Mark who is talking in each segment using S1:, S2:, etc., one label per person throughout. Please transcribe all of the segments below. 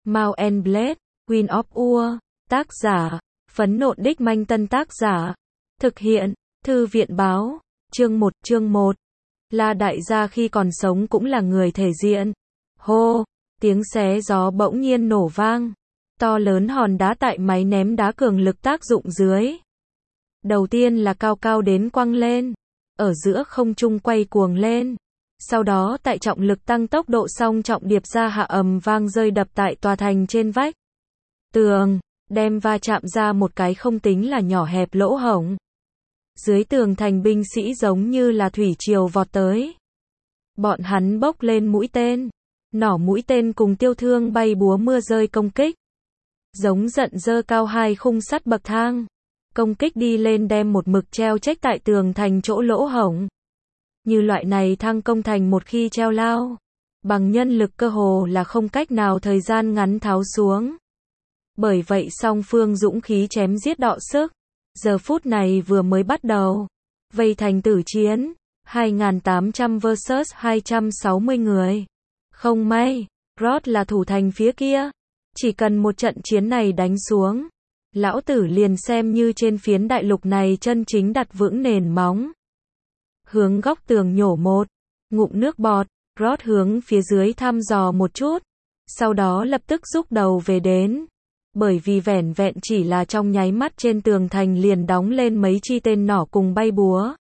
S1: Mount and Blade, Queen of War, tác giả, Phấn Nộn Đích Manh Tân tác giả, thực hiện, Thư viện báo, chương 1, La đại gia khi còn sống cũng là người thể diện. Hô, tiếng xé gió bỗng nhiên nổ vang, to lớn hòn đá tại máy ném đá cường lực tác dụng dưới. Đầu tiên là cao cao đến quăng lên, ở giữa không trung quay cuồng lên. Sau đó tại trọng lực tăng tốc độ song trọng điệp ra hạ ầm vang rơi đập tại tòa thành trên vách tường, đem va chạm ra một cái không tính là nhỏ hẹp lỗ hổng. Dưới tường thành binh sĩ giống như là thủy triều vọt tới. Bọn hắn bốc lên mũi tên, nỏ mũi tên cùng tiêu thương bay búa mưa rơi công kích. Giống giận dơ cao hai khung sắt bậc thang, công kích đi lên đem một mực treo chếch tại tường thành chỗ lỗ hổng. Như loại này thang công thành một khi treo lao, bằng nhân lực cơ hồ là không cách nào thời gian ngắn tháo xuống. Bởi vậy song phương dũng khí chém giết đọ sức. Giờ phút này vừa mới bắt đầu. Vây thành tử chiến, 2.800 vs 260 người. Không may, Rod là thủ thành phía kia. Chỉ cần một trận chiến này đánh xuống, lão tử liền xem như trên phiến đại lục này chân chính đặt vững nền móng. Hướng góc tường nhổ một ngụm nước bọt, Rod hướng phía dưới thăm dò một chút, sau đó lập tức rúc đầu về đến. Bởi vì vẻn vẹn chỉ là trong nháy mắt trên tường thành liền đóng lên mấy chi tên nỏ cùng bay búa.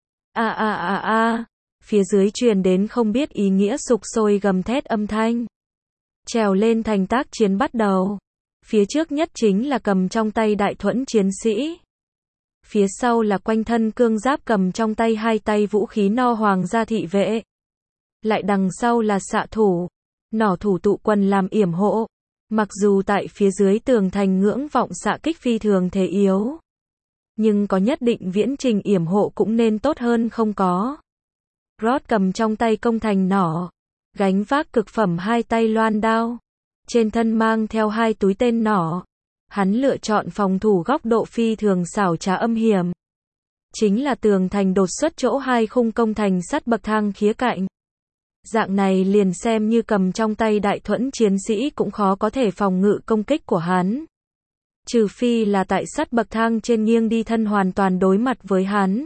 S1: Phía dưới truyền đến không biết ý nghĩa sục sôi gầm thét âm thanh. Trèo lên thành tác chiến bắt đầu. Phía trước nhất chính là cầm trong tay đại thuẫn chiến sĩ. Phía sau là quanh thân cương giáp cầm trong tay hai tay vũ khí no hoàng gia thị vệ. Lại đằng sau là xạ thủ, nỏ thủ tụ quần làm yểm hộ. Mặc dù tại phía dưới tường thành ngưỡng vọng xạ kích phi thường thế yếu, nhưng có nhất định viễn trình yểm hộ cũng nên tốt hơn không có. Rod cầm trong tay công thành nỏ, gánh vác cực phẩm hai tay loan đao, trên thân mang theo hai túi tên nỏ. Hắn lựa chọn phòng thủ góc độ phi thường xảo trá âm hiểm. Chính là tường thành đột xuất chỗ hai khung công thành sắt bậc thang khía cạnh. Dạng này liền xem như cầm trong tay đại thuẫn chiến sĩ cũng khó có thể phòng ngự công kích của hắn. Trừ phi là tại sắt bậc thang trên nghiêng đi thân hoàn toàn đối mặt với hắn.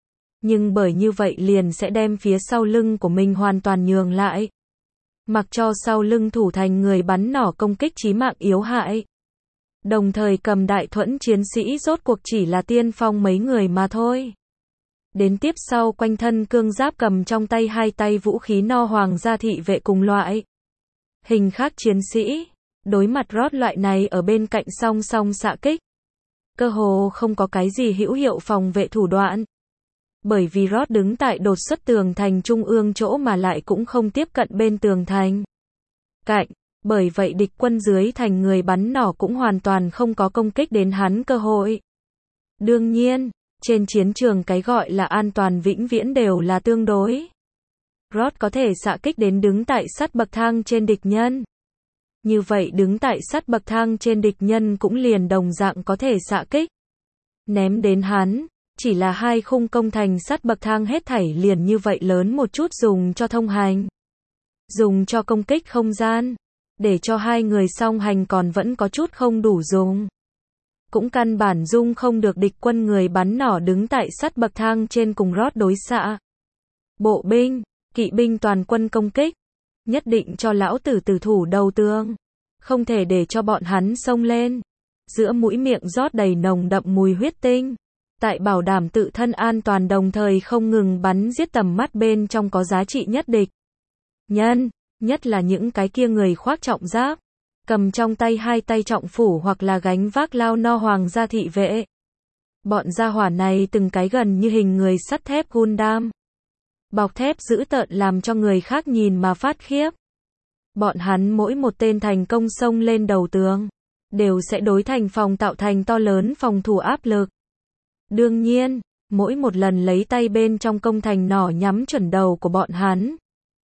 S1: Nhưng bởi như vậy liền sẽ đem phía sau lưng của mình hoàn toàn nhường lại. Mặc cho sau lưng thủ thành người bắn nỏ công kích chí mạng yếu hại. Đồng thời cầm đại thuẫn chiến sĩ rốt cuộc chỉ là tiên phong mấy người mà thôi. Đến tiếp sau quanh thân cương giáp cầm trong tay hai tay vũ khí no hoàng gia thị vệ cùng loại. Hình khác chiến sĩ, đối mặt Rod loại này ở bên cạnh song song xạ kích. Cơ hồ không có cái gì hữu hiệu phòng vệ thủ đoạn. Bởi vì Rod đứng tại đột xuất tường thành trung ương chỗ mà lại cũng không tiếp cận bên tường thành cạnh. Bởi vậy địch quân dưới thành người bắn nỏ cũng hoàn toàn không có công kích đến hắn cơ hội. Đương nhiên, trên chiến trường cái gọi là an toàn vĩnh viễn đều là tương đối. Rod có thể xạ kích đến đứng tại sắt bậc thang trên địch nhân. Như vậy đứng tại sắt bậc thang trên địch nhân cũng liền đồng dạng có thể xạ kích. Ném đến hắn, chỉ là hai khung công thành sắt bậc thang hết thảy liền như vậy lớn một chút dùng cho thông hành. Dùng cho công kích không gian. Để cho hai người song hành còn vẫn có chút không đủ dùng. Cũng căn bản dung không được địch quân người bắn nỏ đứng tại sắt bậc thang trên cùng Rod đối xạ. Bộ binh, kỵ binh toàn quân công kích. Nhất định cho lão tử tử thủ đầu tường. Không thể để cho bọn hắn xông lên. Giữa mũi miệng rót đầy nồng đậm mùi huyết tinh. Tại bảo đảm tự thân an toàn đồng thời không ngừng bắn giết tầm mắt bên trong có giá trị nhất địch nhân. Nhất là những cái kia người khoác trọng giáp, cầm trong tay hai tay trọng phủ hoặc là gánh vác lao no hoàng gia thị vệ. Bọn gia hỏa này từng cái gần như hình người sắt thép Gundam. Bọc thép dữ tợn làm cho người khác nhìn mà phát khiếp. Bọn hắn mỗi một tên thành công xông lên đầu tường, đều sẽ đối thành phòng tạo thành to lớn phòng thủ áp lực. Đương nhiên, mỗi một lần lấy tay bên trong công thành nỏ nhắm chuẩn đầu của bọn hắn.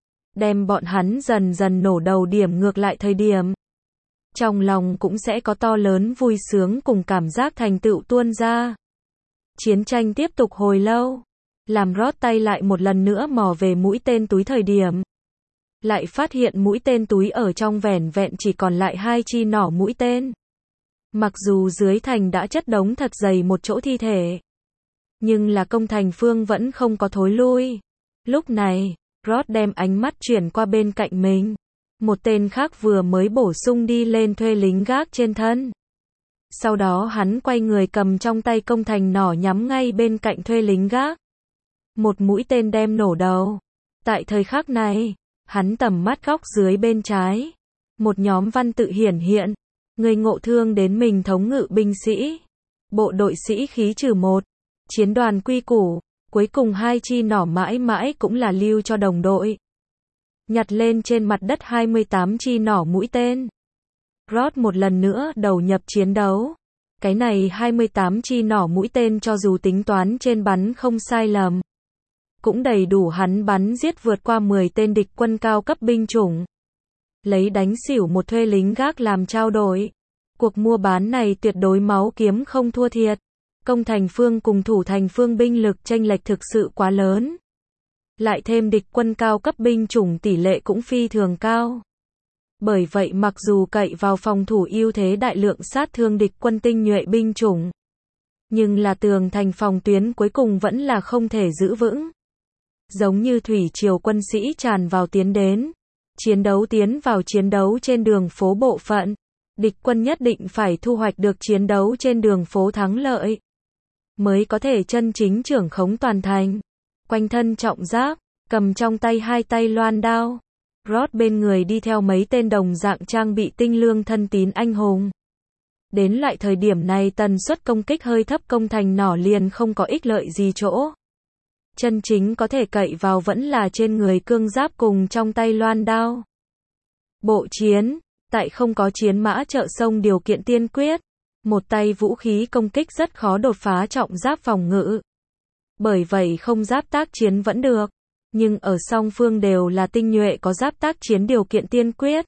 S1: Đem bọn hắn dần dần nổ đầu điểm ngược lại thời điểm. Trong lòng cũng sẽ có to lớn vui sướng cùng cảm giác thành tựu tuôn ra. Chiến tranh tiếp tục hồi lâu. Làm Rod tay lại một lần nữa mò về mũi tên túi thời điểm. lại phát hiện mũi tên túi ở trong vẻn vẹn chỉ còn lại 2 chi nỏ mũi tên. Mặc dù dưới thành đã chất đống thật dày một chỗ thi thể, nhưng là công thành phương vẫn không có thối lui. Lúc này, Ross đem ánh mắt chuyển qua bên cạnh mình. Một tên khác vừa mới bổ sung đi lên thuê lính gác trên thân. Sau đó hắn quay người cầm trong tay công thành nỏ nhắm ngay bên cạnh thuê lính gác. Một mũi tên đem nổ đầu. Tại thời khắc này, hắn tầm mắt góc dưới bên trái. Một nhóm văn tự hiển hiện. Người ngộ thương đến mình thống ngự binh sĩ. Bộ đội sĩ khí -1. Chiến đoàn quy củ. Cuối cùng 2 chi nỏ mãi mãi cũng là lưu cho đồng đội. Nhặt lên trên mặt đất 28 chi nỏ mũi tên. Ross một lần nữa đầu nhập chiến đấu. Cái này 28 chi nỏ mũi tên cho dù tính toán trên bắn không sai lầm, cũng đầy đủ hắn bắn giết vượt qua 10 tên địch quân cao cấp binh chủng. Lấy đánh xỉu một thuê lính gác làm trao đổi. Cuộc mua bán này tuyệt đối máu kiếm không thua thiệt. Công thành phương cùng thủ thành phương binh lực chênh lệch thực sự quá lớn. Lại thêm địch quân cao cấp binh chủng tỷ lệ cũng phi thường cao. Bởi vậy mặc dù cậy vào phòng thủ ưu thế đại lượng sát thương địch quân tinh nhuệ binh chủng, nhưng là tường thành phòng tuyến cuối cùng vẫn là không thể giữ vững. Giống như thủy triều quân sĩ tràn vào tiến đến, tiến vào chiến đấu trên đường phố bộ phận, địch quân nhất định phải thu hoạch được chiến đấu trên đường phố thắng lợi, mới có thể chân chính trưởng khống toàn thành. Quanh thân trọng giáp, cầm trong tay 2 tay loan đao. Ross bên người đi theo mấy tên đồng dạng trang bị tinh lương thân tín anh hùng. Đến lại thời điểm này tần suất công kích hơi thấp công thành nỏ liền không có ích lợi gì chỗ. Chân chính có thể cậy vào vẫn là trên người cương giáp cùng trong tay loan đao. Bộ chiến, tại không có chiến mã trợ sông điều kiện tiên quyết, một tay vũ khí công kích rất khó đột phá trọng giáp phòng ngự. Bởi vậy không giáp tác chiến vẫn được, nhưng ở song phương đều là tinh nhuệ có giáp tác chiến điều kiện tiên quyết.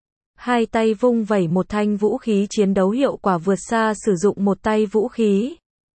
S1: 2 tay vung vẩy một thanh vũ khí chiến đấu hiệu quả vượt xa sử dụng một tay vũ khí.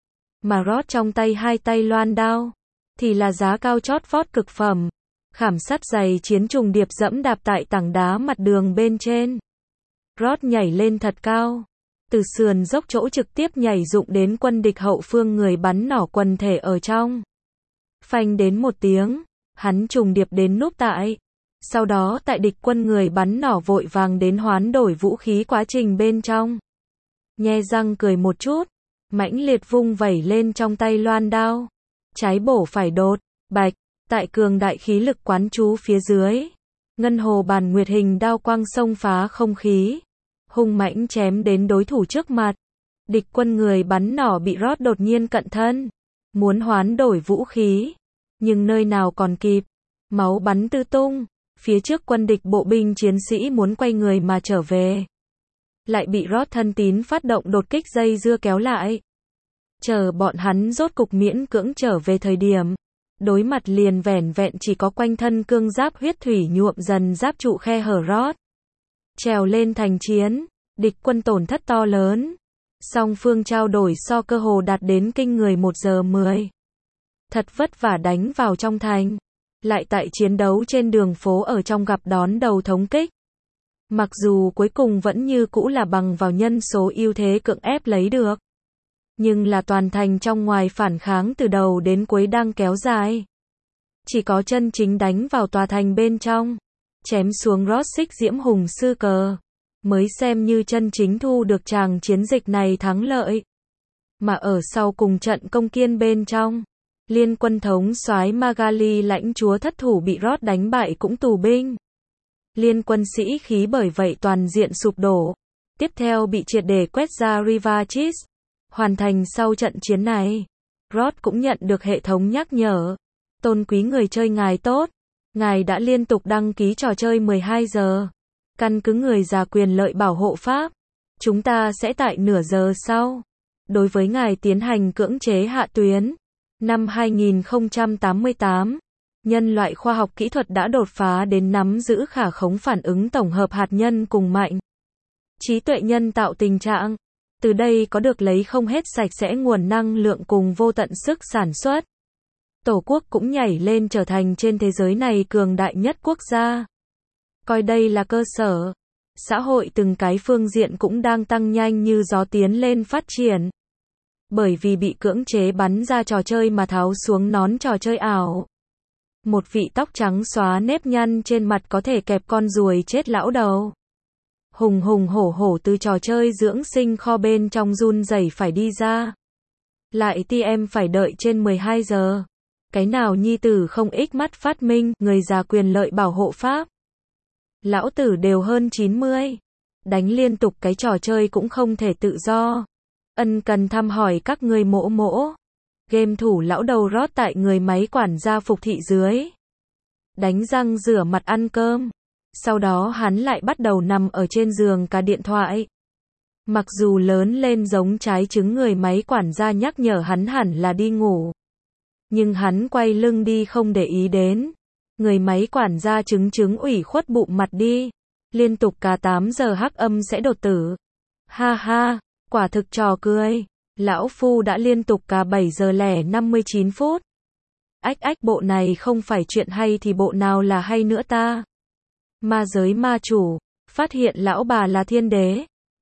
S1: Mà Ross trong tay 2 tay loan đao, thì là giá cao chót vót cực phẩm. Khảm sắt dày chiến trùng điệp dẫm đạp tại tảng đá mặt đường bên trên. Ross nhảy lên thật cao. Từ sườn dốc chỗ trực tiếp nhảy dụng đến quân địch hậu phương người bắn nỏ quần thể ở trong. Phanh đến một tiếng, hắn trùng điệp đến núp tại. Sau đó tại địch quân người bắn nỏ vội vàng đến hoán đổi vũ khí quá trình bên trong. Nhe răng cười một chút, mãnh liệt vung vẩy lên trong tay loan đao. Trái bổ phải đột, bạch, tại cường đại khí lực quán chú phía dưới. Ngân hồ bàn nguyệt hình đao quang xông phá không khí. Hung mãnh chém đến đối thủ trước mặt. Địch quân người bắn nỏ bị Ross đột nhiên cận thân. Muốn hoán đổi vũ khí. Nhưng nơi nào còn kịp. Máu bắn tứ tung. Phía trước quân địch bộ binh chiến sĩ muốn quay người mà trở về. Lại bị Ross thân tín phát động đột kích dây dưa kéo lại. Chờ bọn hắn rốt cục miễn cưỡng trở về thời điểm. Đối mặt liền vẻn vẹn chỉ có quanh thân cương giáp huyết thủy nhuộm dần giáp trụ khe hở Ross. Trèo lên thành chiến, địch quân tổn thất to lớn. Song phương trao đổi so cơ hồ đạt đến kinh người 1 giờ 10. Thật vất vả đánh vào trong thành. Lại tại chiến đấu trên đường phố ở trong gặp đón đầu thống kích. Mặc dù cuối cùng vẫn như cũ là bằng vào nhân số ưu thế cưỡng ép lấy được. Nhưng là toàn thành trong ngoài phản kháng từ đầu đến cuối đang kéo dài. Chỉ có chân chính đánh vào tòa thành bên trong. Chém xuống Ross xích diễm hùng sư cờ. Mới xem như chân chính thu được tràng chiến dịch này thắng lợi. Mà ở sau cùng trận công kiên bên trong. Liên quân thống soái Magali lãnh chúa thất thủ bị Ross đánh bại cũng tù binh. Liên quân sĩ khí bởi vậy toàn diện sụp đổ. Tiếp theo bị triệt để quét ra Rivachis. Hoàn thành sau trận chiến này. Ross cũng nhận được hệ thống nhắc nhở. Tôn quý người chơi ngài tốt. Ngài đã liên tục đăng ký trò chơi 12 giờ. Căn cứ người già quyền lợi bảo hộ pháp. Chúng ta sẽ tại nửa giờ sau. Đối với ngài tiến hành cưỡng chế hạ tuyến. Năm 2088, nhân loại khoa học kỹ thuật đã đột phá đến nắm giữ khả khống phản ứng tổng hợp hạt nhân cùng mạnh. Trí tuệ nhân tạo tình trạng. Từ đây có được lấy không hết sạch sẽ nguồn năng lượng cùng vô tận sức sản xuất. Tổ quốc cũng nhảy lên trở thành trên thế giới này cường đại nhất quốc gia. coi đây là cơ sở. Xã hội từng cái phương diện cũng đang tăng nhanh như gió tiến lên phát triển. Bởi vì bị cưỡng chế bắn ra trò chơi mà tháo xuống nón trò chơi ảo. Một vị tóc trắng xóa nếp nhăn trên mặt có thể kẹp con ruồi chết lão đầu. Hùng hùng hổ hổ từ trò chơi dưỡng sinh kho bên trong run rẩy phải đi ra. Lại TM phải đợi trên 12 giờ. Cái nào nhi tử không ích mắt phát minh, người già quyền lợi bảo hộ pháp. Lão tử đều hơn 90. Đánh liên tục cái trò chơi cũng không thể tự do. Ân cần thăm hỏi các người mỗ mỗ. Game thủ lão đầu rót tại người máy quản gia phục thị dưới. Đánh răng rửa mặt ăn cơm. Sau đó hắn lại bắt đầu nằm ở trên giường cả điện thoại. Mặc dù lớn lên giống trái trứng người máy quản gia nhắc nhở hắn hẳn là đi ngủ. Nhưng hắn quay lưng đi không để ý đến. Người máy quản gia chứng ủy khuất bụng mặt đi. Liên tục cả 8 giờ hắc âm sẽ đột tử. Ha ha, quả thực trò cười. Lão Phu đã liên tục cả 7 giờ lẻ 59 phút. Ách bộ này không phải chuyện hay thì bộ nào là hay nữa ta? Ma giới ma chủ, phát hiện lão bà là thiên đế.